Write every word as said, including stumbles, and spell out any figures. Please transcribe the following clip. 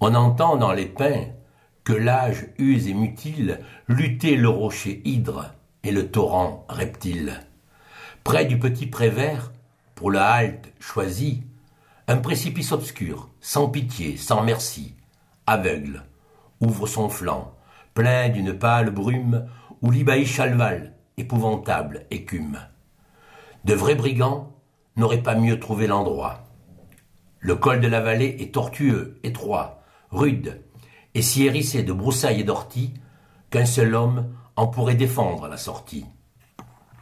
On entend dans les pins que l'âge use et mutile lutter le rocher hydre et le torrent reptile. Près du petit pré vert, pour la halte choisie, un précipice obscur, sans pitié, sans merci, aveugle, ouvre son flanc, plein d'une pâle brume où l'Ibaï Chalval, épouvantable, écume. De vrais brigands n'auraient pas mieux trouvé l'endroit. Le col de la vallée est tortueux, étroit, rude, et si hérissé de broussailles et d'orties qu'un seul homme en pourrait défendre la sortie.